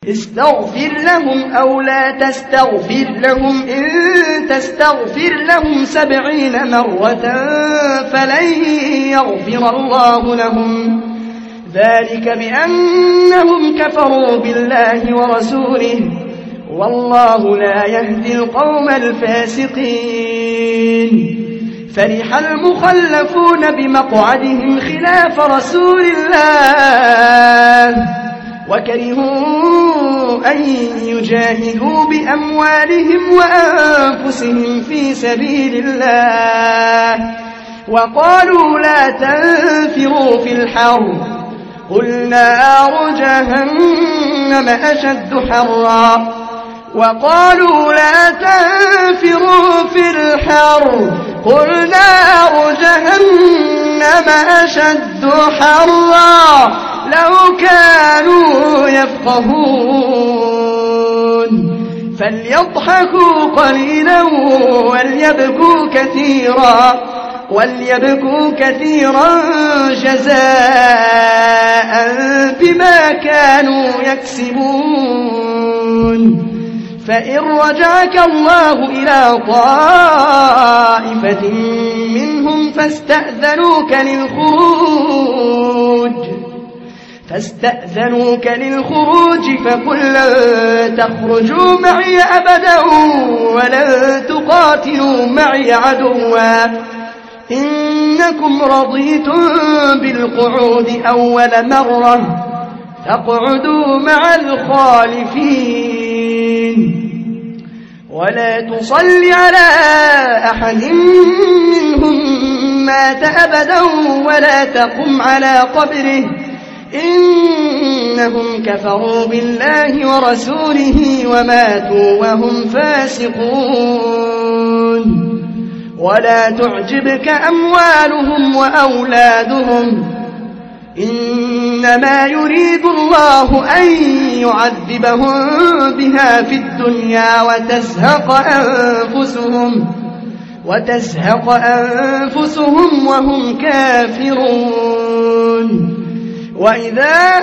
استغفر لهم أو لا تستغفر لهم إن تستغفر لهم 70 مرة فلن يغفر الله لهم ذلك بأنهم كفروا بالله ورسوله والله لا يهدي القوم الفاسقين. فرح المخلفون بمقعدهم خلاف رسول الله وكرهوا أن يجاهدوا بأموالهم وأنفسهم في سبيل الله وقالوا لا تنفروا في الحر قل نار جهنم أشد حرا وقالوا لا تنفروا في الحر قل نار جهنم أشد حرا لو كانوا يفقهون فليضحكوا قليلا وليبكوا كثيرا جزاء بما كانوا يكسبون. فإن رجعك الله إلى طائفة منهم فاستأذنوك للخروج فقل لن تخرجوا معي أبدا ولن تقاتلوا معي عدوا إنكم رضيتم بالقعود أول مرة فاقعدوا مع الخالفين ولا تصل على أحد منهم مات أبدا ولا تقم على قبره إنهم كفروا بالله ورسوله وماتوا وهم فاسقون. ولا تعجبك أموالهم وأولادهم إنما يريد الله أن يعذبهم بها في الدنيا وتزهق أنفسهم وهم كافرون. وإذا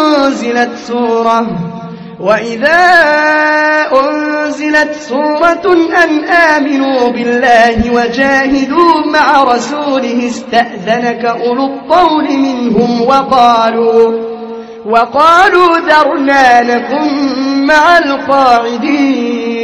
أنزلت سورة أن آمنوا بالله وجاهدوا مع رسوله استأذنك أولو الطول منهم وقالوا ذرنا نكن مع القاعدين